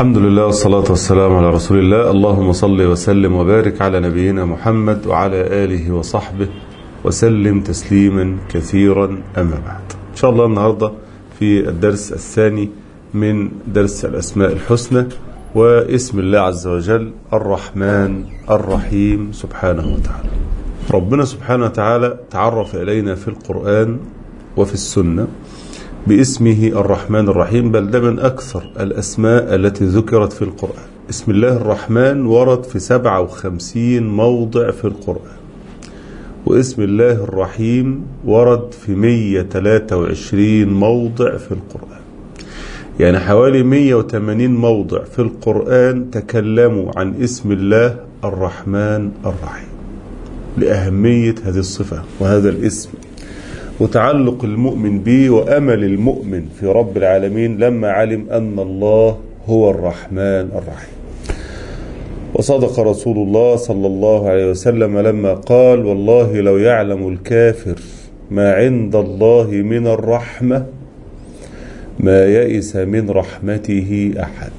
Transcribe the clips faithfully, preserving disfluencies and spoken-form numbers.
الحمد لله والصلاة والسلام على رسول الله. اللهم صل وسلم وبارك على نبينا محمد وعلى آله وصحبه وسلم تسليما كثيرا. أما بعد، إن شاء الله النهاردة في الدرس الثاني من درس الأسماء الحسنى، واسم الله عز وجل الرحمن الرحيم سبحانه وتعالى. ربنا سبحانه وتعالى تعرف إلينا في القرآن وفي السنة باسمه الرحمن الرحيم، بل ده من أكثر الأسماء التي ذكرت في القرآن. اسم الله الرحمن ورد في سبعة وخمسين موضع في القرآن، واسم الله الرحيم ورد في مئة وثلاثة وعشرين موضع في القرآن. يعني حوالي مئة وثمانين موضع في القرآن تكلموا عن اسم الله الرحمن الرحيم، لأهمية هذه الصفة وهذا الاسم وتعلق المؤمن به وأمل المؤمن في رب العالمين لما علم أن الله هو الرحمن الرحيم. وصدق رسول الله صلى الله عليه وسلم لما قال: والله لو يعلم الكافر ما عند الله من الرحمة ما يئس من رحمته أحد.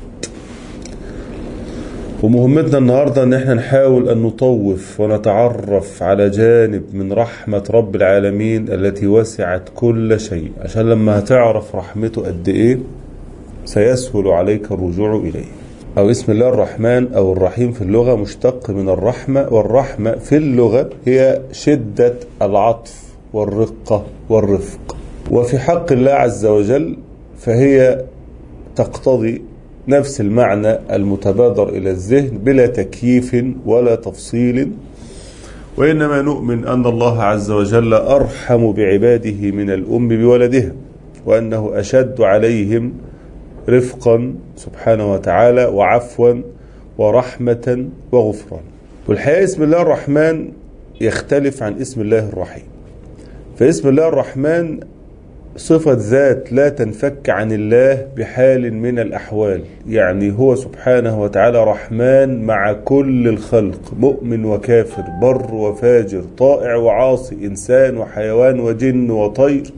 ومهمتنا النهاردة ان احنا نحاول ان نطوف ونتعرف على جانب من رحمة رب العالمين التي وسعت كل شيء، عشان لما هتعرف رحمته قد ايه سيسهل عليك الرجوع اليه. او اسم الله الرحمن او الرحيم في اللغة مشتق من الرحمة، والرحمة في اللغة هي شدة العطف والرقة والرفق، وفي حق الله عز وجل فهي تقتضي نفس المعنى المتبادر إلى الذهن بلا تكييف ولا تفصيل، وإنما نؤمن أن الله عز وجل أرحم بعباده من الأم بولدها، وأنه أشد عليهم رفقا سبحانه وتعالى وعفوا ورحمة وغفران. والحقيقة اسم الله الرحمن يختلف عن اسم الله الرحيم. فاسم الله الرحمن صفة ذات لا تنفك عن الله بحال من الأحوال، يعني هو سبحانه وتعالى رحمن مع كل الخلق، مؤمن وكافر، بر وفاجر، طائع وعاصي، إنسان وحيوان وجن وطير.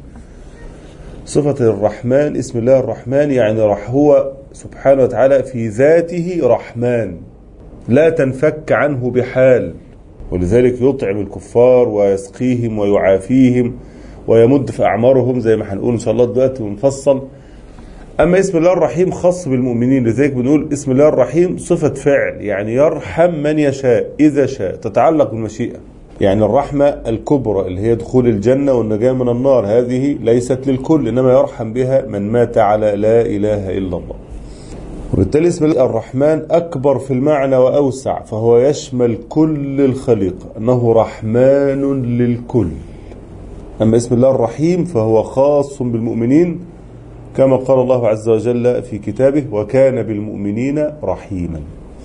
صفة الرحمن اسم الله الرحمن يعني رح هو سبحانه وتعالى في ذاته رحمن لا تنفك عنه بحال، ولذلك يطعم الكفار ويسقيهم ويعافيهم ويمد في أعمارهم زي ما هنقول إن شاء الله دلوقتي ونفصل. أما اسم الله الرحيم خاص بالمؤمنين، لذلك بنقول اسم الله الرحيم صفة فعل، يعني يرحم من يشاء إذا شاء، تتعلق بالمشيئة. يعني الرحمة الكبرى اللي هي دخول الجنة والنجاة من النار هذه ليست للكل، إنما يرحم بها من مات على لا إله إلا الله. وبالتالي اسم الله الرحمن أكبر في المعنى وأوسع، فهو يشمل كل الخليقة، أنه رحمن للكل. أما اسم الله الرحيم فهو خاص بالمؤمنين، كما قال الله عز وجل في كتابه: وكان بالمؤمنين رحيما.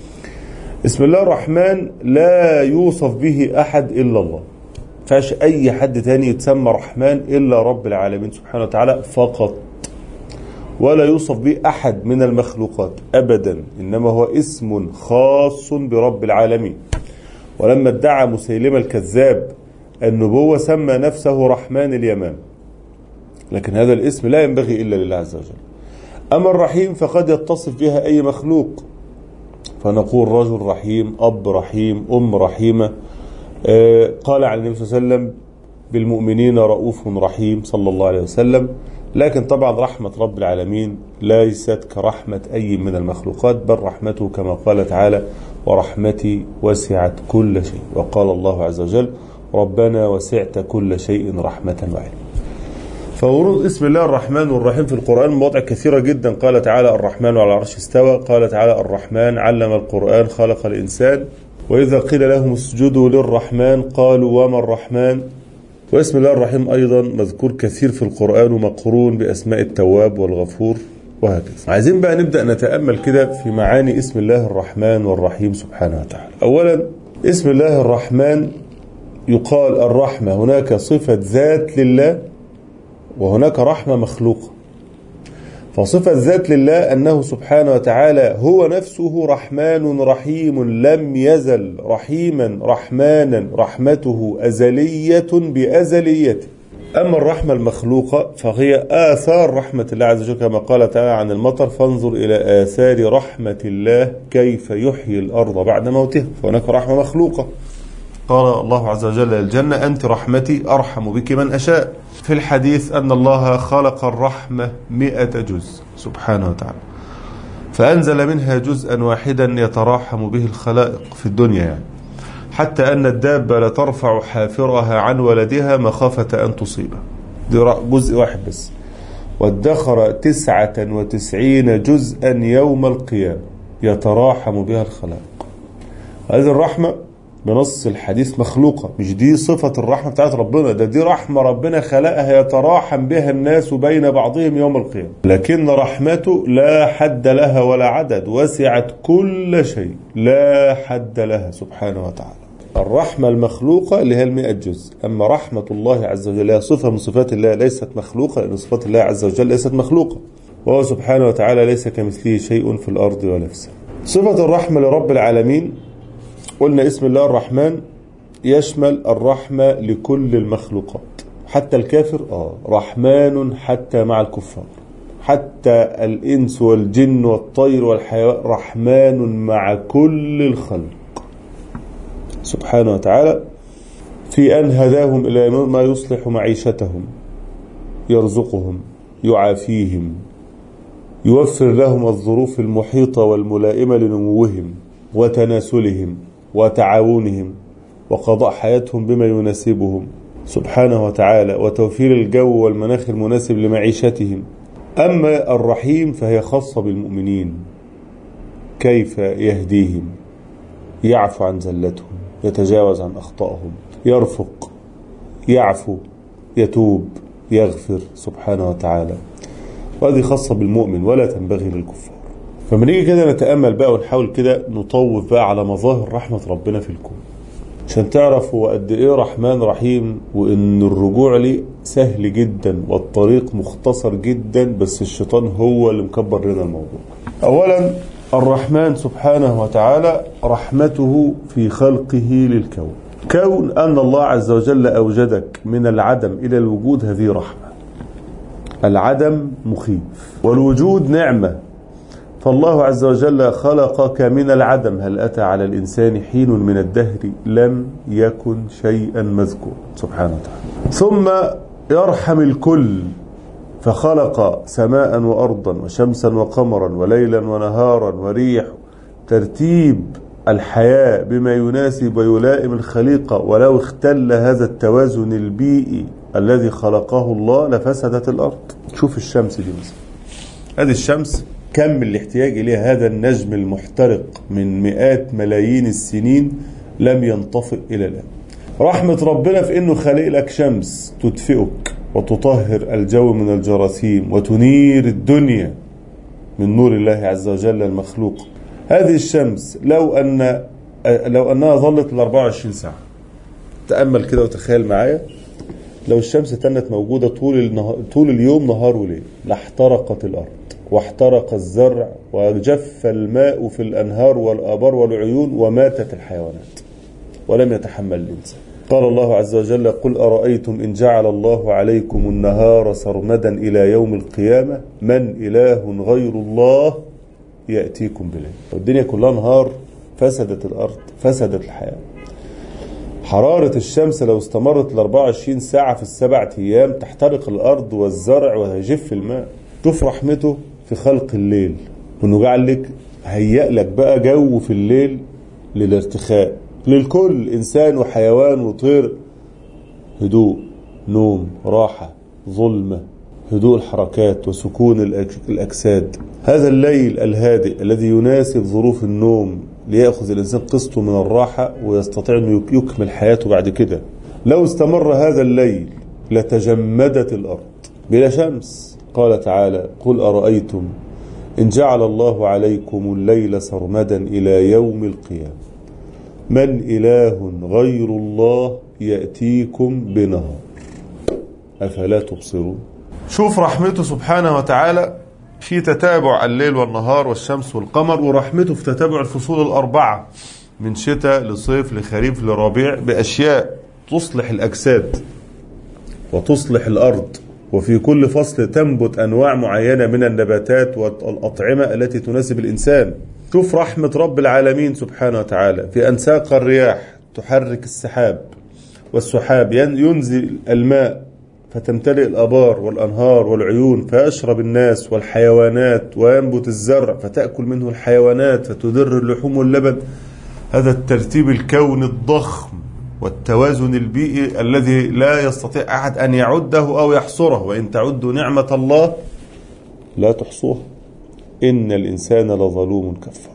اسم الله الرحمن لا يوصف به أحد إلا الله، فاش أي حد تاني يتسمى رحمن إلا رب العالمين سبحانه وتعالى فقط، ولا يوصف به أحد من المخلوقات أبدا، إنما هو اسم خاص برب العالمين. ولما ادعى مسيلمة الكذاب النبوة سمى نفسه رحمن اليمان، لكن هذا الاسم لا ينبغي إلا لله عز وجل. أما الرحيم فقد يتصف بها أي مخلوق، فنقول رجل رحيم، أب رحيم، أم رحيمة. قال عن النبي صلى الله عليه وسلم: بالمؤمنين رؤوف رحيم صلى الله عليه وسلم. لكن طبعا رحمة رب العالمين ليست كرحمة أي من المخلوقات، بل رحمته كما قال تعالى: ورحمتي وسعت كل شيء. وقال الله عز وجل: ربنا وسعت كل شيء رحمة وعلما. فورود اسم الله الرحمن والرحيم في القرآن مواضع كثيرة جدا. قال تعالى: الرحمن على العرش استوى. قال تعالى: الرحمن علم القرآن خلق الإنسان. وإذا قيل لهم اسجدوا للرحمن قالوا وما الرحمن. واسم الله الرحيم أيضا مذكور كثير في القرآن ومقرون بأسماء التواب والغفور وهكذا. عايزين بقى نبدأ نتأمل كده في معاني اسم الله الرحمن والرحيم سبحانه وتعالى. أولا، اسم الله الرحمن يقال الرحمة هناك صفة ذات لله وهناك رحمة مخلوقة. فصفة ذات لله أنه سبحانه وتعالى هو نفسه رحمن رحيم، لم يزل رحيما رحمانا، رحمته أزلية بأزليته. أما الرحمة المخلوقة فهي آثار رحمة الله عز وجل، كما قال تعالى عن المطر: فانظر إلى آثار رحمة الله كيف يحيي الأرض بعد موتها. فهناك رحمة مخلوقة. قال الله عز وجل للجنة: أنت رحمتي أرحم بك من أشاء. في الحديث أن الله خلق الرحمة مئة جزء سبحانه وتعالى، فأنزل منها جزءا واحدا يتراحم به الخلائق في الدنيا، يعني حتى أن الدابة لترفع حافرها عن ولدها مخافة أن تصيبه. دي جزء واحد بس. وادخر تسعة وتسعين جزءا يوم القيامة يتراحم بها الخلائق. هذه الرحمة بنص الحديث مخلوقة، مش دي صفة الرحمة بتاعت ربنا، ده دي رحمة ربنا خلقها يتراحم بها الناس بين بعضهم يوم القيامة. لكن رحمته لا حد لها ولا عدد، وسعت كل شيء لا حد لها سبحانه وتعالى. الرحمة المخلوقة اللي هي المئة جزء. أما رحمة الله عز وجل صفة من صفات الله ليست مخلوقة، لأن صفات الله عز وجل ليست مخلوقة، وهو سبحانه وتعالى ليس كمثله شيء في الأرض ولا في السماء. صفة الرحمة لرب العالمين، قلنا اسم الله الرحمن يشمل الرحمة لكل المخلوقات، حتى الكافر آه رحمن حتى مع الكفار، حتى الإنس والجن والطير والحيوان رحمن مع كل الخلق سبحانه وتعالى، في أن هداهم إلى ما يصلح معيشتهم، يرزقهم، يعافيهم، يوفر لهم الظروف المحيطة والملائمة لنموهم وتناسلهم وتعاونهم وقضاء حياتهم بما يناسبهم سبحانه وتعالى، وتوفير الجو والمناخ المناسب لمعيشتهم. أما الرحيم فهي خاصة بالمؤمنين، كيف يهديهم، يعفو عن زلتهم، يتجاوز عن أخطائهم، يرفق، يعفو، يتوب، يغفر سبحانه وتعالى. وهذه خاصة بالمؤمن ولا تنبغي للكفار. فمن نيجي كده نتأمل بقى ونحاول كده نطوف بقى على مظاهر رحمة ربنا في الكون، عشان تعرفوا قد ايه رحمن رحيم، وان الرجوع ليه سهل جدا والطريق مختصر جدا، بس الشيطان هو اللي مكبر لنا الموضوع. اولا الرحمن سبحانه وتعالى رحمته في خلقه للكون. كون ان الله عز وجل اوجدك من العدم الى الوجود، هذه رحمة. العدم مخيف والوجود نعمة. فالله عز وجل خلقك من العدم. هل أتى على الإنسان حين من الدهر لم يكن شيئا مذكور سبحانه وتعالى. ثم يرحم الكل، فخلق سماء وأرضا وشمسا وقمرا وليلا ونهارا وريح، ترتيب الحياة بما يناسب ويلائم الخليقة. ولو اختل هذا التوازن البيئي الذي خلقه الله لفسدت الأرض. شوف الشمس دي مثلا، هذه الشمس كم الاحتياج إليها، هذا النجم المحترق من مئات ملايين السنين لم ينطفئ إلى الآن. رحمة ربنا في إنه خلق لك شمس تدفئك وتطهر الجو من الجراثيم وتنير الدنيا من نور الله عز وجل المخلوق. هذه الشمس لو أن لو أنها ظلت الأربعة وعشرين ساعة، تأمل كده وتخيل معايا، لو الشمس كانت موجودة طول النهار طول اليوم نهار وليل لاحترقت الأرض واحترق الزرع وجف الماء في الأنهار والآبار والعيون وماتت الحيوانات ولم يتحمل الإنسان. قال الله عز وجل: قل أرأيتم إن جعل الله عليكم النهار سرمدا إلى يوم القيامة من إله غير الله يأتيكم بليل. والدنيا كلها نهار، فسدت الأرض، فسدت الحياة. حرارة الشمس لو استمرت الأربعة وعشرين ساعة في السبع أيام تحترق الأرض والزرع ويجف الماء. شوف رحمته في خلق الليل، وإنه جعل لك هيأ لك بقى جو في الليل للارتخاء للكل، إنسان وحيوان وطير، هدوء، نوم، راحة، ظلمة، هدوء الحركات وسكون الأجساد. هذا الليل الهادئ الذي يناسب ظروف النوم ليأخذ الإنسان قسطه من الراحة ويستطيع أن يكمل حياته بعد كده. لو استمر هذا الليل لتجمدت الأرض بلا شمس. قال تعالى: قل أرأيتم إن جعل الله عليكم الليل سرمدا إلى يوم القيامة من إله غير الله يأتيكم بنهار أفلا تبصرون. شوف رحمته سبحانه وتعالى في تتابع الليل والنهار والشمس والقمر، ورحمته في تتابع الفصول الأربعة من شتاء لصيف لخريف لربيع بأشياء تصلح الأجساد. وتصلح الأرض، وفي كل فصل تنبت أنواع معينة من النباتات والأطعمة التي تناسب الإنسان. شوف رحمة رب العالمين سبحانه وتعالى في أن ساق الرياح تحرك السحاب، والسحاب ينزل الماء فتمتلئ الآبار والأنهار والعيون فيشرب الناس والحيوانات، وينبت الزرع فتأكل منه الحيوانات فتدر اللحوم واللبن. هذا الترتيب الكوني الضخم والتوازن البيئي الذي لا يستطيع أحد أن يعده أو يحصره، وإن تعدوا نعمة الله لا تحصوها إن الإنسان لظلوم كفار.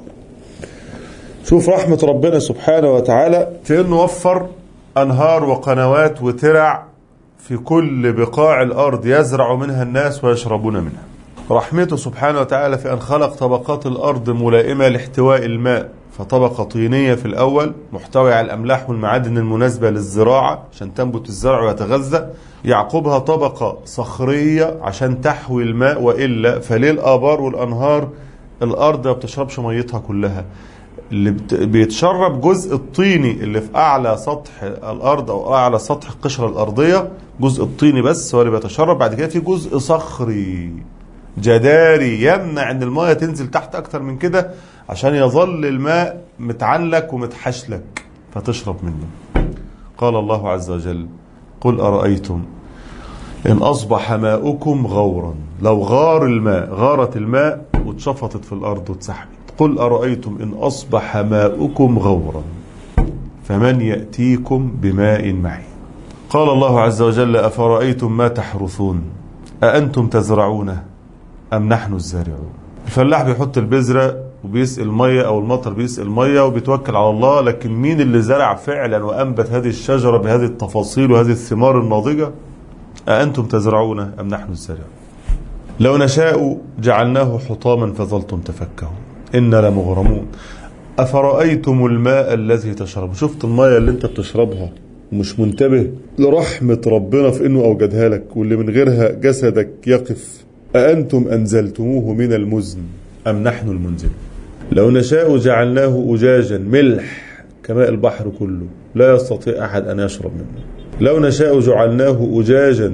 شوف رحمة ربنا سبحانه وتعالى في أنه وفر أنهار وقنوات وترع في كل بقاع الأرض يزرع منها الناس ويشربون منها. رحمته سبحانه وتعالى في أن خلق طبقات الأرض ملائمة لاحتواء الماء، فطبقة طينية في الأول محتوية على الأملاح والمعادن المناسبة للزراعة عشان تنبت الزرع ويتغذى، يعقبها طبقة صخرية عشان تحوي الماء، وإلا فليه الآبار والأنهار الأرض ما بتشربش ميتها كلها، اللي بيتشرب جزء الطيني اللي في أعلى سطح الأرض أو أعلى سطح القشرة الأرضية، جزء الطيني بس هو اللي بيتشرب. بعد كده في جزء صخري جداري يمنع ان الماء تنزل تحت اكتر من كده عشان يظل الماء متعلق ومتحشلك فتشرب منه. قال الله عز وجل: قل أرأيتم إن أصبح ماؤكم غورا، لو غار الماء، غارت الماء واتشفطت في الأرض واتسحبت، قل أرأيتم إن أصبح ماؤكم غورا فمن يأتيكم بماء معين. قال الله عز وجل: أفرأيتم ما تحرثون أأنتم تزرعونه أم نحن الزارعون. الفلاح بيحط البذرة وبيسقي المية، أو المطر بيسقي المية وبيتوكل على الله، لكن مين اللي زرع فعلا وأنبت هذه الشجرة بهذه التفاصيل وهذه الثمار الناضجة؟ أأنتم تزرعونه أم نحن الزارعون. لو نشاء جعلناه حطاما فظلتم تفكهون إنا لمغرمون أفرأيتم الماء الذي تشرب. شفت المية اللي انت بتشربها ومش منتبه لرحمة ربنا في انه اوجدها لك، واللي من غيرها جسدك يقف. أأنتم أنزلتموه من المزن أم نحن المنزل. لو نشاء جعلناه أجاجا ملح كماء البحر كله لا يستطيع أحد أن يشرب منه. لو نشاء جعلناه أجاجا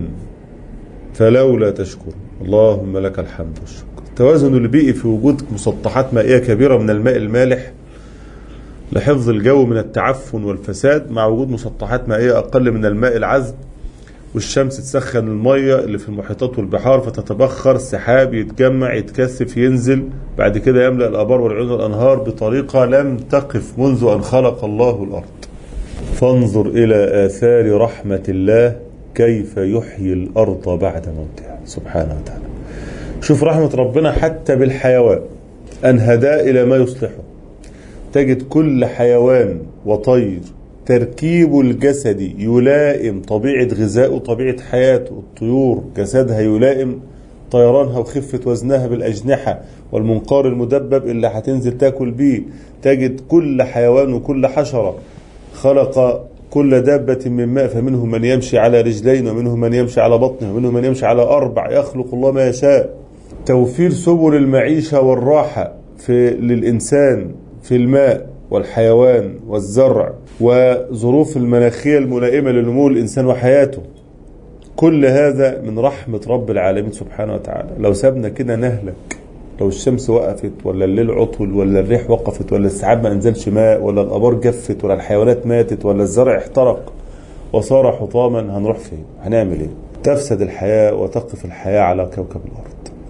فلولا تشكر. اللهم لك الحمد والشكر. التوازن البيئي في وجود مسطحات مائية كبيرة من الماء المالح لحفظ الجو من التعفن والفساد، مع وجود مسطحات مائية أقل من الماء العذب، والشمس تسخن المية اللي في المحيطات والبحار فتتبخر، سحاب يتجمع يتكثف ينزل، بعد كده يملأ الآبار والعيون والأنهار بطريقة لم تقف منذ أن خلق الله الأرض. فانظر إلى آثار رحمة الله كيف يحيي الأرض بعد موتها سبحانه وتعالى. شوف رحمة ربنا حتى بالحيوان، أن هداه إلى ما يصلحه. تجد كل حيوان وطير تركيبه الجسدي يلائم طبيعة غذائه طبيعة حياته. الطيور جسدها يلائم طيرانها وخفة وزنها بالأجنحة والمنقار المدبب اللي هتنزل تاكل بيه. تجد كل حيوان وكل حشرة خلق كل دابة من ماء، فمنهم من يمشي على رجلين ومنهم من يمشي على بطنه ومنهم من يمشي على أربع، يخلق الله ما يشاء. توفير سبل المعيشة والراحة في للإنسان في الماء والحيوان والزرع، وظروف المناخية الملائمة لنمو الإنسان وحياته. كل هذا من رحمة رب العالمين سبحانه وتعالى. لو سابنا كده نهلك، لو الشمس وقفت ولا الليل عطل ولا الريح وقفت ولا السحاب ما انزلش ماء ولا الآبار جفت ولا الحيوانات ماتت ولا الزرع احترق وصار حطاما، هنروح فين؟ هنعمل ايه؟ تفسد الحياة وتقف الحياة على كوكب الأرض.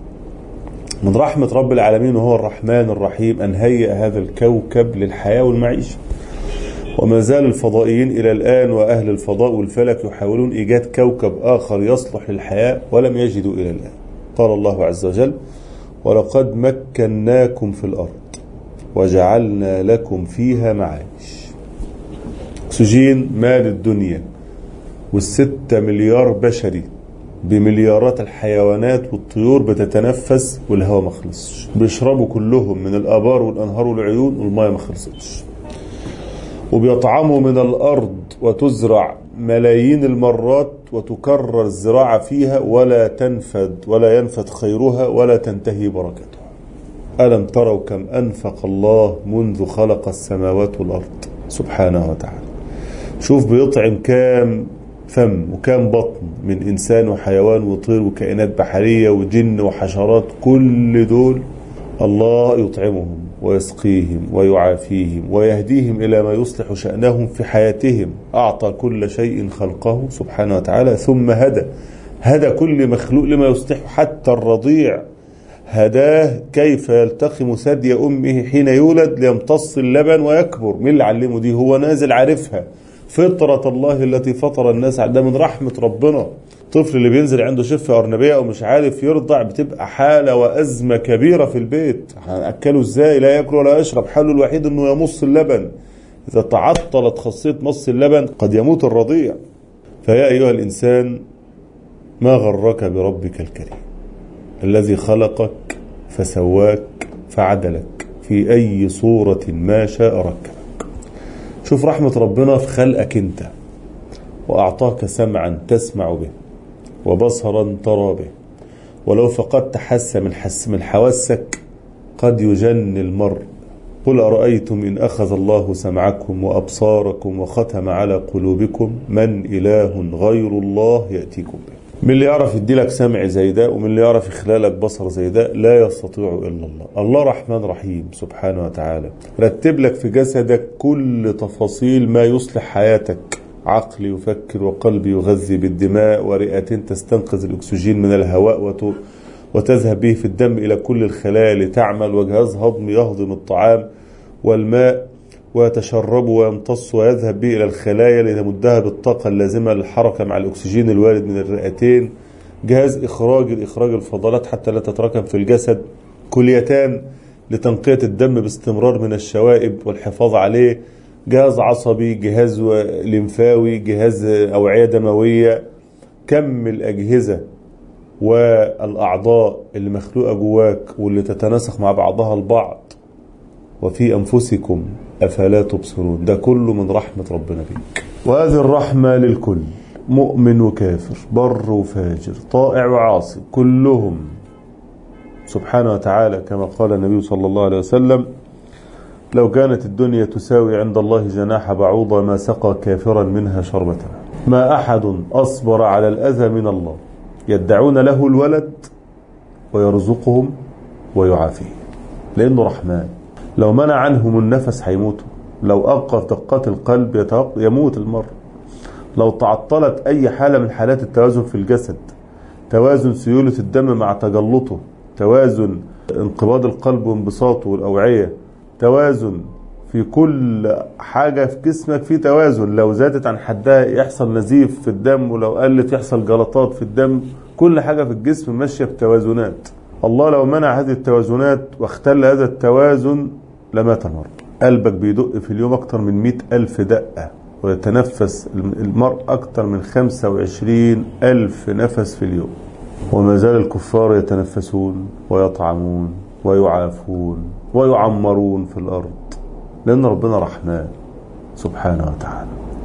من رحمة رب العالمين وهو الرحمن الرحيم أن هيئ هذا الكوكب للحياة والمعيشة. وما زال الفضائيين إلى الآن وأهل الفضاء والفلك يحاولون إيجاد كوكب آخر يصلح للحياة ولم يجدوا إلى الآن. قال الله عز وجل: ولقد مكناكم في الأرض وجعلنا لكم فيها معايش. أكسجين مال الدنيا والستة مليار بشري بمليارات الحيوانات والطيور بتتنفس والهواء ما خلصش، بيشربوا كلهم من الآبار والأنهار والعيون والمياه ما خلصتش، وبيطعموا من الأرض وتزرع ملايين المرات وتكرر الزراعة فيها ولا تنفد ولا ينفد خيرها ولا تنتهي بركتها. ألم تروا كم أنفق الله منذ خلق السماوات والأرض سبحانه وتعالى. شوف بيطعم كام فم وكام بطن من إنسان وحيوان وطير وكائنات بحرية وجن وحشرات، كل دول الله يطعمهم ويسقيهم ويعافيهم ويهديهم إلى ما يصلح شأنهم في حياتهم. أعطى كل شيء خلقه سبحانه وتعالى ثم هدى هدى كل مخلوق لما يصلح، حتى الرضيع هداه كيف يلتقم ثدي أمه حين يولد ليمتص اللبن ويكبر. مين اللي علمه دي؟ هو نازل عارفها، فطرة الله التي فطر الناس عليها. ده من رحمة ربنا. الطفل اللي بينزل عنده شفة أرنبية أو مش عارف يرضع بتبقى حالة وأزمة كبيرة في البيت، هنأكله إزاي؟ لا يأكل ولا يشرب، حله الوحيد أنه يمص اللبن. إذا تعطلت خاصية مص اللبن قد يموت الرضيع. فيا أيها الإنسان ما غرك بربك الكريم الذي خلقك فسواك فعدلك في أي صورة ما شاء ركبك. شوف رحمة ربنا في خلقك أنت، وأعطاك سمعا تسمع به وبصرا ترى به، ولو فقدت حاسة من حس من حواسك قد يجن المرء. قل أرأيتم إن أخذ الله سمعكم وأبصاركم وختم على قلوبكم من إله غير الله يأتيكم به. من اللي يعرف يديلك سمع زي ده ومن اللي يعرف يخلالك بصر زي ده لا يستطيع إلا الله. الله رحمن رحيم سبحانه وتعالى، رتب لك في جسدك كل تفاصيل ما يصلح حياتك. عقل يفكر وقلب يغذي بالدماء ورئتين تستنقذ الأكسجين من الهواء وتذهب به في الدم إلى كل الخلايا لتعمل، وجهاز هضم يهضم الطعام والماء ويتشرب ويمتص ويذهب به إلى الخلايا لتمدها بالطاقة اللازمة للحركة مع الأكسجين الوارد من الرئتين. جهاز إخراج الإخراج الفضلات حتى لا تتراكم في الجسد. كليتان لتنقية الدم باستمرار من الشوائب والحفاظ عليه. جهاز عصبي، جهاز لمفاوي، جهاز أوعية دموية. كم الأجهزة والأعضاء اللي مخلوقة جواك واللي تتناسق مع بعضها البعض. وفي أنفسكم أفلا تبصرون. ده كله من رحمة ربنا بيك، وهذه الرحمة للكل، مؤمن وكافر، بر وفاجر، طائع وعاصي، كلهم سبحانه وتعالى. كما قال النبي صلى الله عليه وسلم: لو كانت الدنيا تساوي عند الله جناح بعوضة ما سقى كافرا منها شربة. ما أحد أصبر على الأذى من الله. يدعون له الولد ويرزقهم ويعافيه لأنه رحمن. لو منع عنهم النفس هيموتوا، لو أوقف دقات القلب يموت المرء، لو تعطلت أي حالة من حالات التوازن في الجسد، توازن سيولة الدم مع تجلطه، توازن انقباض القلب وانبساطه والأوعية، توازن في كل حاجة في جسمك، في توازن. لو زادت عن حدها يحصل نزيف في الدم، ولو قلت يحصل جلطات في الدم. كل حاجة في الجسم ماشية بتوازنات. الله لو منع هذه التوازنات واختل هذا التوازن لمات المرء. قلبك بيدق في اليوم أكتر من مئة ألف دقة، ويتنفس المرء أكتر من خمسة وعشرين ألف نفس في اليوم، وما زال الكفار يتنفسون ويطعمون ويعافون ويعمرون في الأرض، لأن ربنا رحمن سبحانه وتعالى.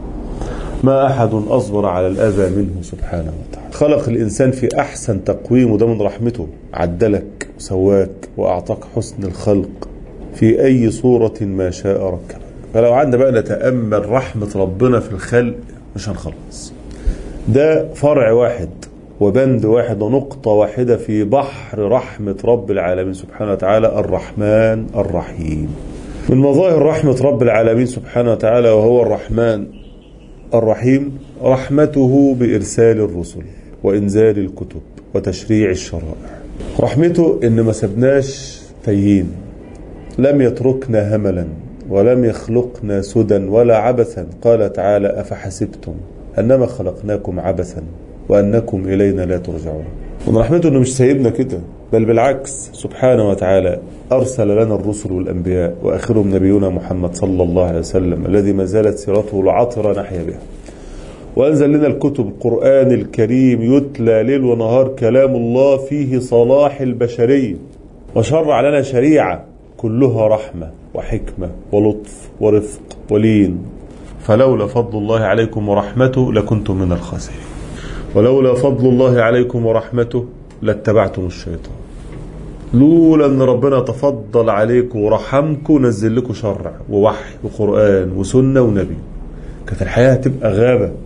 ما أحد أصبر على الأذى منه سبحانه وتعالى. خلق الإنسان في أحسن تقويم، وده من رحمته. عدلك وسواك وأعطاك حسن الخلق في أي صورة ما شاء ركبك. فلو عندنا بقى نتأمل رحمة ربنا في الخلق مش هنخلص. ده فرع واحد وبند واحد ونقطة واحدة في بحر رحمة رب العالمين سبحانه وتعالى، الرحمن الرحيم. من مظاهر رحمة رب العالمين سبحانه وتعالى وهو الرحمن الرحيم رحمته بإرسال الرسل وإنزال الكتب وتشريع الشرائع. رحمته إن ما سبناش تايهين، لم يتركنا هملا ولم يخلقنا سدى ولا عبثا. قال تعالى: أفحسبتم أنما خلقناكم عبثا وأنكم إلينا لا ترجعون. من رحمته إنه مش سايبنا كده، بل بالعكس سبحانه وتعالى أرسل لنا الرسل والأنبياء، وآخرهم نبينا محمد صلى الله عليه وسلم الذي ما زالت سيرته العطرة نحيا بها. وأنزل لنا الكتب، القرآن الكريم يتلى ليل ونهار كلام الله فيه صلاح البشرية، وشرع لنا شريعة كلها رحمة وحكمة ولطف ورفق ولين. فلولا فضل الله عليكم ورحمته لكنتم من الخاسرين، ولولا فضل الله عليكم ورحمته لاتبعتم الشيطان. لولا ان ربنا تفضل عليكم ورحمكم نزل لكم شرع ووحي وقرآن وسنة ونبي، كانت الحياة هتبقى غابة.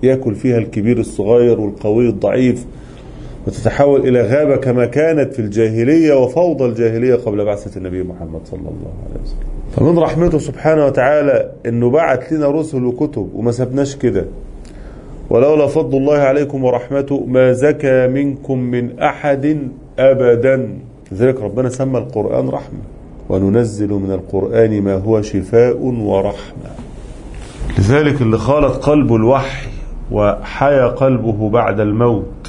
يأكل فيها الكبير الصغير والقوي الضعيف، وتتحول إلى غابة كما كانت في الجاهلية وفوضى الجاهلية قبل بعثة النبي محمد صلى الله عليه وسلم. فمن رحمته سبحانه وتعالى أنه بعت لنا رسل وكتب وما سبناش كده. ولولا فضل الله عليكم ورحمته ما زكى منكم من أحد أبدا. لذلك ربنا سمى القرآن رحمة، وننزل من القرآن ما هو شفاء ورحمة. لذلك اللي خالط قلبه الوحي وحيا قلبه بعد الموت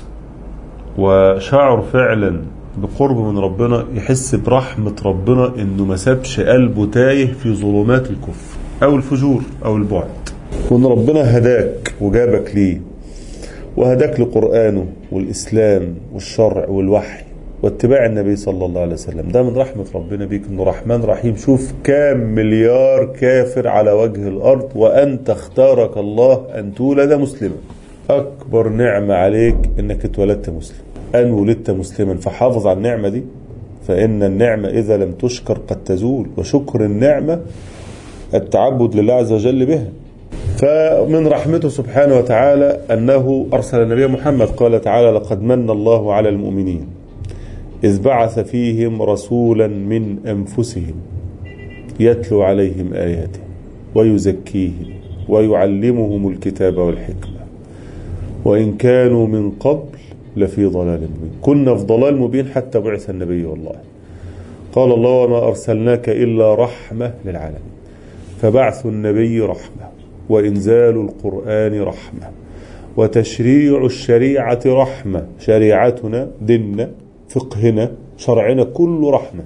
وشعر فعلا بقرب من ربنا، يحس برحمة ربنا انه ما سابش قلبه تايه في ظلمات الكفر او الفجور او البعد، وان ربنا هداك وجابك ليه وهداك لقرآنه والإسلام والشرع والوحي واتباع النبي صلى الله عليه وسلم. ده من رحمة ربنا بيك انه رحمن رحيم. شوف كام مليار كافر على وجه الارض وانت اختارك الله ان تولد مسلما. اكبر نعمة عليك انك اتولدت مسلم، ان ولدت مسلما، فحافظ على النعمة دي، فان النعمة اذا لم تشكر قد تزول، وشكر النعمة التعبد لله عز وجل بها. فمن رحمته سبحانه وتعالى انه ارسل النبي محمد. قال تعالى: لقد من الله على المؤمنين إذ بعث فيهم رسولا من أنفسهم يتلو عليهم آياته ويزكيهم ويعلمهم الكتاب والحكمة وإن كانوا من قبل لفي ضلال مبين. كنا في ضلال مبين حتى بعث النبي. والله قال الله: وما أرسلناك إلا رحمة للعالمين. فبعث النبي رحمة، وإنزال القرآن رحمة، وتشريع الشريعة رحمة. شريعتنا، ديننا، فقهنا، شرعنا كله رحمة.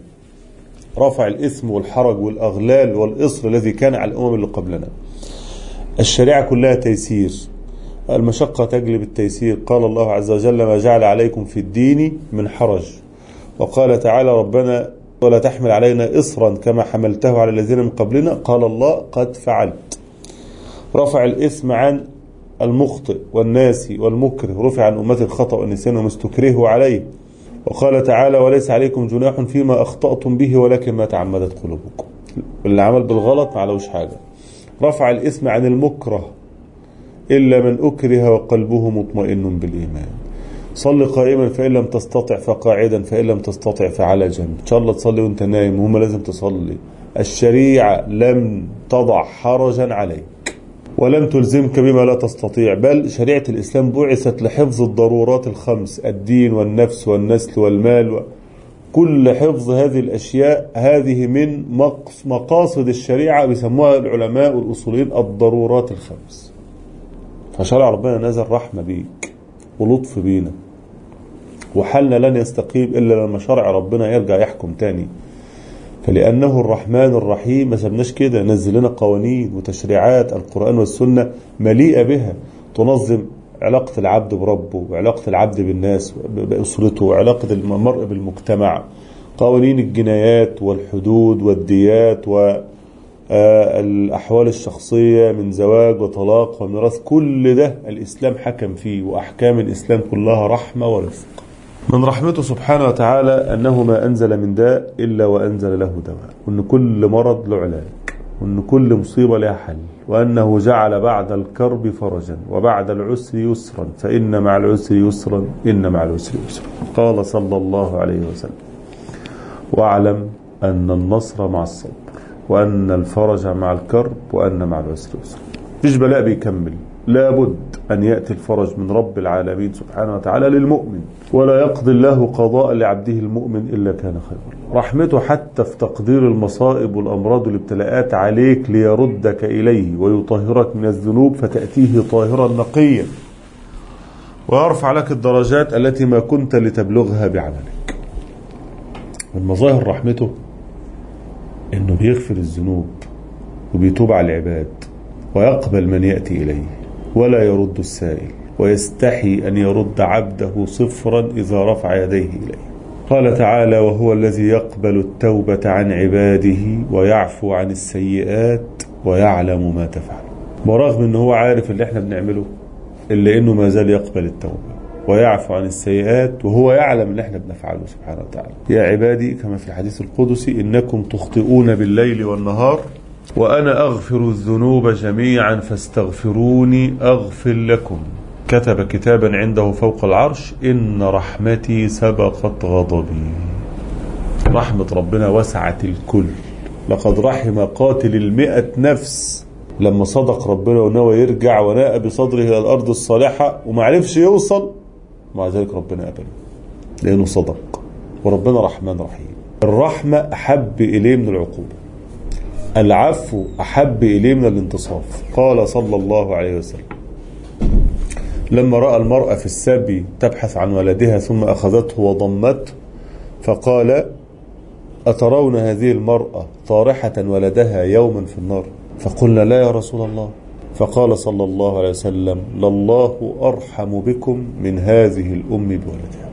رفع الإثم والحرج والأغلال والإصر الذي كان على الأمم اللي قبلنا. الشريعة كلها تيسير، المشقة تجلب التيسير. قال الله عز وجل: ما جعل عليكم في الدين من حرج. وقال تعالى: ربنا ولا تحمل علينا إصرا كما حملته على الذين من قبلنا. قال الله: قد فعلت. رفع الإثم عن المخطئ والناسي والمكره، رفع عن أمة الخطأ والنسيان وما استكرهوا عليه. وقال تعالى: وليس عليكم جناح فيما أخطأتم به ولكن ما تعمدت قلوبكم. اللي عمل بالغلط ما علوش حاجة. رفع الإثم عن المكره، إلا من أكره وقلبه مطمئن بالإيمان. صل قائما فإن لم تستطع فقاعدا، فإن لم تستطع فعلى جنب. إن شاء الله تصلي وانت نايم، وهم لازم تصلي. الشريعة لم تضع حرجا عليك ولم تلزمك بما لا تستطيع، بل شريعة الإسلام بعثت لحفظ الضرورات الخمس: الدين والنفس والنسل والمال. كل حفظ هذه الأشياء هذه من مقاصد الشريعة، بيسموها العلماء والأصوليين الضرورات الخمس. فشرع ربنا نزل رحمة بيك ولطف بينا، وحالنا لن يستقيم إلا لما شرع ربنا يرجع يحكم تاني. فلأنه الرحمن الرحيم ما سبناش كده، نزل لنا قوانين وتشريعات. القرآن والسنة مليئة بها تنظم علاقة العبد بربه، وعلاقة العبد بالناس بأسرته، وعلاقة المرء بالمجتمع. قوانين الجنايات والحدود والديات والأحوال الشخصية من زواج وطلاق وميراث، كل ده الإسلام حكم فيه، وأحكام الإسلام كلها رحمة ورفق. من رحمته سبحانه وتعالى أنه ما أنزل من داء إلا وأنزل له دواء، وأن كل مرض له علاج، وأن كل مصيبة لها حل، وأنه جعل بعد الكرب فرجا وبعد العسر يسرا، فإن مع العسر يسرا إن مع العسر يسرا. قال صلى الله عليه وسلم: واعلم أن النصر مع الصبر، وأن الفرج مع الكرب، وأن مع العسر يسرا. فيش بلاء بيكمل، لابد أن يأتي الفرج من رب العالمين سبحانه وتعالى للمؤمن، ولا يقضي الله قضاء لعبده المؤمن إلا كان خيرا. رحمته حتى في تقدير المصائب والأمراض والابتلاءات عليك ليردك إليه ويطهرك من الذنوب، فتأتيه طاهرا نقيا، ويرفع لك الدرجات التي ما كنت لتبلغها بعملك. من مظاهر رحمته إنه بيغفر الذنوب وبيتوب على العباد، ويقبل من يأتي إليه ولا يرد السائل، ويستحي أن يرد عبده صفرا إذا رفع يديه إليه. قال تعالى: وهو الذي يقبل التوبة عن عباده ويعفو عن السيئات ويعلم ما تفعل. ورغم أنه هو عارف اللي احنا بنعمله، إلا أنه ما زال يقبل التوبة ويعفو عن السيئات، وهو يعلم اللي احنا بنفعله سبحانه وتعالى. يا عبادي كما في الحديث القدسي: إنكم تخطئون بالليل والنهار وأنا أغفر الذنوب جميعا فاستغفروني أغفر لكم. كتب كتابا عنده فوق العرش: إن رحمتي سبقت غضبي. رحمة ربنا وسعت الكل. لقد رحم قاتل المئة نفس لما صدق ربنا ونوى يرجع وناء بصدره إلى الأرض الصالحة ومعرفش يوصل، مع ذلك ربنا قبله لأنه صدق. وربنا رحمن رحيم. الرحمة أحب إليه من العقوبة، العفو أحب إليه من الانتصاف. قال صلى الله عليه وسلم لما رأى المرأة في السبي تبحث عن ولدها ثم أخذته وضمته فقال: أترون هذه المرأة طارحة ولدها يوما في النار؟ فقلنا: لا يا رسول الله. فقال صلى الله عليه وسلم: لله أرحم بكم من هذه الأم بولدها.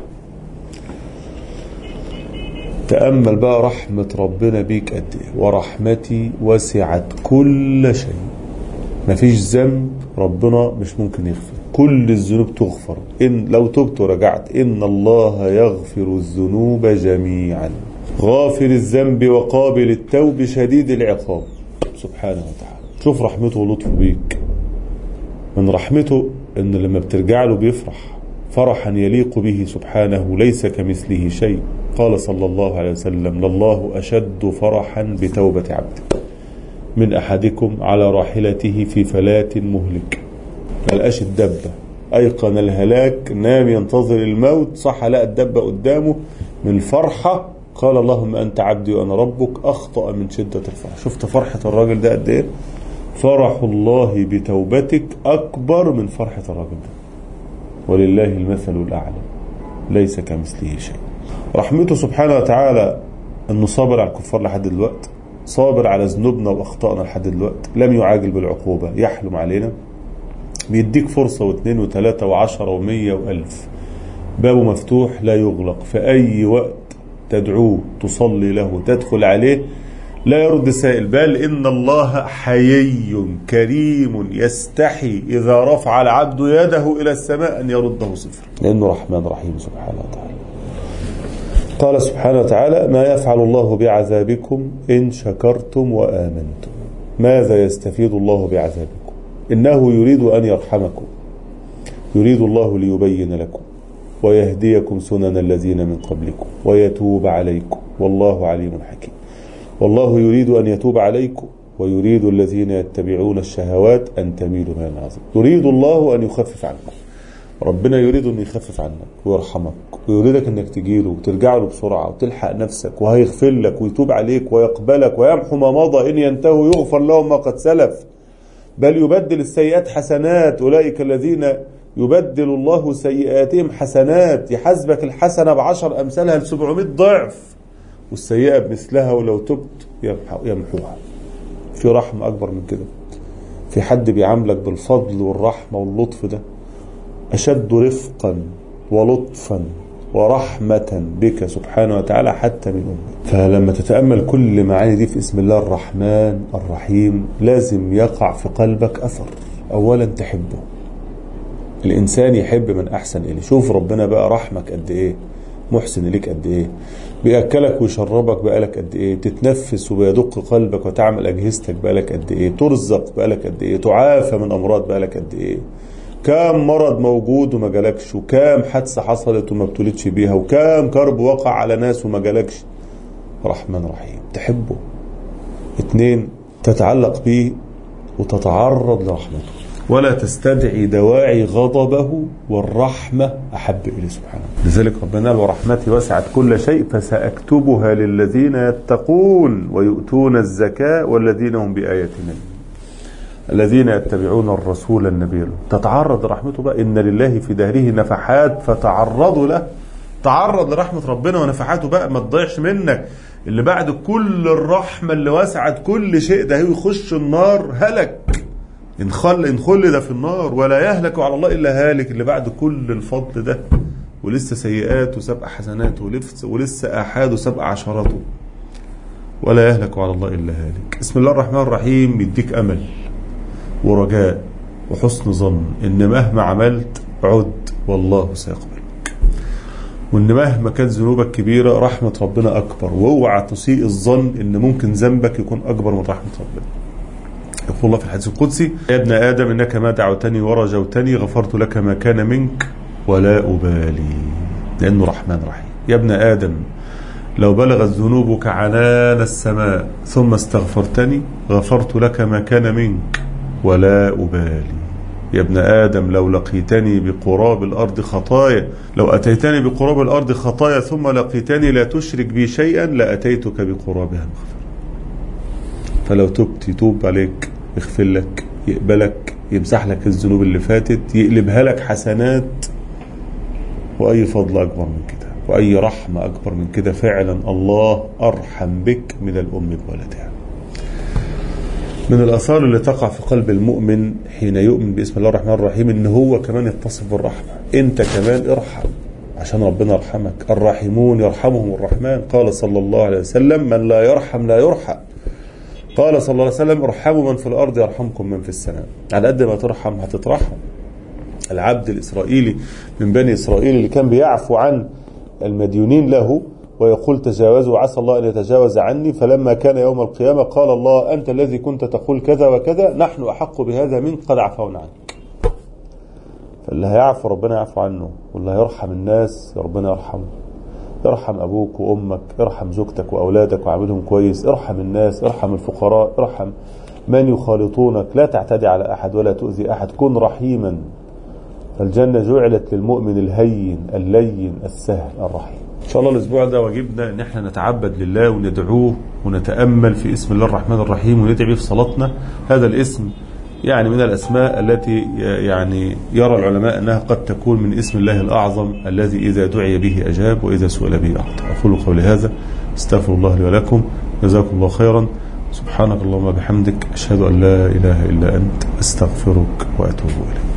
تأمل بقى رحمة ربنا بيك قد ايه. ورحمتي وسعت كل شيء. مفيش ذنب ربنا مش ممكن يغفر، كل الذنوب تغفر إن لو تبت ورجعت. إن الله يغفر الذنوب جميعا، غافر الذنب وقابل التوب شديد العقاب سبحانه وتعالى. شوف رحمته ولطفه بيك. من رحمته إن لما بترجع له بيفرح فرحا يليق به سبحانه، ليس كمثله شيء. قال صلى الله عليه وسلم: لله أشد فرحا بتوبة عبده من أحدكم على راحلته في فلات مهلك. ملقاش الدبة، أيقن الهلاك، نام ينتظر الموت، صح لقى الدبة قدامه من فرحة، قال: اللهم أنت عبدي وأنا ربك، أخطأ من شدة الفرح. شفت فرحة الراجل ده قد إيه؟ فرح الله بتوبتك أكبر من فرحة الراجل ده، ولله المثل الأعلى ليس كمثله شيء. رحمته سبحانه وتعالى أنه صابر على الكفار لحد دلوقتي، صابر على ذنوبنا وأخطائنا لحد دلوقتي، لم يعاجل بالعقوبة، يحلم علينا، بيديك فرصة واثنين وثلاثة وعشرة ومية وألف، بابه مفتوح لا يغلق. في أي وقت تدعوه تصلي له تدخل عليه لا يرد سائل، بل إن الله حيي كريم يستحي إذا رفع العبد يده إلى السماء أن يرده صفر، لأنه رحمن رحيم سبحانه وتعالى. قال سبحانه وتعالى: ما يفعل الله بعذابكم إن شكرتم وآمنتم. ماذا يستفيد الله بعذابكم؟ إنه يريد أن يرحمكم، يريد الله ليبين لكم ويهديكم سنن الذين من قبلكم ويتوب عليكم والله عليم حكيم. والله يريد أن يتوب عليكم ويريد الذين يتبعون الشهوات أن تميلوا ميلا عظيما. يريد الله أن يخفف عنكم، ربنا يريد أن يخفف عنك ويرحمك ويريدك أنك تجيله وترجع له بسرعة وتلحق نفسك، وهيغفر لك ويتوب عليك ويقبلك ويمحو ما مضى، إن ينتهوا يغفر لهم ما قد سلف، بل يبدل السيئات حسنات. أولئك الذين يبدل الله سيئاتهم حسنات، يحاسبك الحسنة بعشر أمثالها لسبعمائة ضعف، والسيئة بمثلها ولو تبت يمحوها. في رحمة أكبر من كده؟ في حد بيعاملك بالفضل والرحمة واللطف ده أشد رفقا ولطفا ورحمة بك سبحانه وتعالى حتى من أمك. فلما تتأمل كل معاني دي في اسم الله الرحمن الرحيم لازم يقع في قلبك أثر. أولا تحبه، الإنسان يحب من أحسن إليه. شوف ربنا بقى رحمك قد إيه، محسن إليك قد إيه، بيأكلك ويشربك بقالك قد إيه، تتنفس وبيدق قلبك وتعمل أجهزتك بقالك قد إيه، ترزق بقالك قد إيه، تعافى من أمراض بقالك قد إيه، كام مرض موجود وما جالكش، وكام حادثة حصلت وما بتولدش بيها، وكام كرب وقع على ناس وما جالكش. رحمن رحيم، تحبه. اتنين، تتعلق به وتتعرض لرحمته، ولا تستدعي دواعي غضبه، والرحمة أحب إليه سبحانه. لذلك ربنا قال: ورحمتي وسعت كل شيء فسأكتبها للذين يتقون ويؤتون الزكاة والذين هم بآياتنا الذين يتبعون الرسول النبي. تتعرض لرحمته بقى. إن لله في دهره نفحات فتعرضوا له. تعرض لرحمة ربنا ونفحاته بقى، ما تضيعش منك. اللي بعد كل الرحمة اللي وسعت كل شيء ده يخش النار هلك، انخل انخلد في النار، ولا يهلك على الله إلا هالك. اللي بعد كل الفضل ده ولسه سيئات وسبق حسنات ولسه آحاد وسبق عشراته، ولا يهلك على الله إلا هالك. بسم الله الرحمن الرحيم يديك أمل ورجاء وحسن ظن إن مهما عملت عد والله سيقبلك. وان مهما كانت ذنوبك كبيرة رحمة ربنا اكبر، واوعى تسيء الظن ان ممكن ذنبك يكون اكبر من رحمة ربنا. يقول الله في الحديث القدسي: يا ابن آدم إنك ما دعوتني ورجوتني غفرت لك ما كان منك ولا أبالي، لأنه رحمن رحيم. يا ابن آدم لو بلغت ذنوبك عنان السماء ثم استغفرتني غفرت لك ما كان منك ولا أبالي. يا ابن آدم لو لقيتني بقراب الأرض خطايا لو أتيتني بقراب الأرض خطايا ثم لقيتني لا تشرك بي شيئا لأتيتك بقرابها مغفرة. فلو تبت يتوب عليك، يغفر لك، يقبلك، يمسح لك الذنوب اللي فاتت، يقلبها لك حسنات. وأي فضل أكبر من كده وأي رحمة أكبر من كده. فعلا الله أرحم بك من الأم بولدها. من الآثار اللي تقع في قلب المؤمن حين يؤمن باسم الله الرحمن الرحيم إن هو كمان يتصف بالرحمة. أنت كمان ارحم عشان ربنا يرحمك. الراحمون يرحمهم الرحمن. قال صلى الله عليه وسلم: من لا يرحم لا يرحم. قال صلى الله عليه وسلم: ارحموا من في الأرض يرحمكم من في السماء. على قد ما ترحم هتترحم. العبد الإسرائيلي من بني إسرائيل اللي كان بيعفو عن المديونين له ويقول: تجاوزوا عسى الله أن يتجاوز عني، فلما كان يوم القيامة قال الله: أنت الذي كنت تقول كذا وكذا، نحن أحق بهذا منك، قد عفونا عنك. فاللي هيعفو ربنا يعفو عنه، واللي هيرحم الناس ربنا يرحمه. ارحم أبوك وأمك، ارحم زوجتك وأولادك وعاملهم كويس، ارحم الناس، ارحم الفقراء، ارحم من يخالطونك، لا تعتدي على أحد ولا تؤذي أحد، كن رحيما. فالجنة جعلت للمؤمن الهين اللين السهل الرحيم. إن شاء الله الأسبوع ده واجبنا إن احنا نتعبد لله وندعوه ونتأمل في اسم الله الرحمن الرحيم وندعي في صلاتنا. هذا الاسم يعني من الأسماء التي يعني يرى العلماء أنها قد تكون من اسم الله الأعظم الذي إذا دعي به أجاب وإذا سئل به أعطى. أقول قولي هذا، استغفر الله لي ولكم، جزاكم الله خيرا. سبحانك اللهم وبحمدك، أشهد أن لا إله إلا أنت، أستغفرك وأتوب إليك.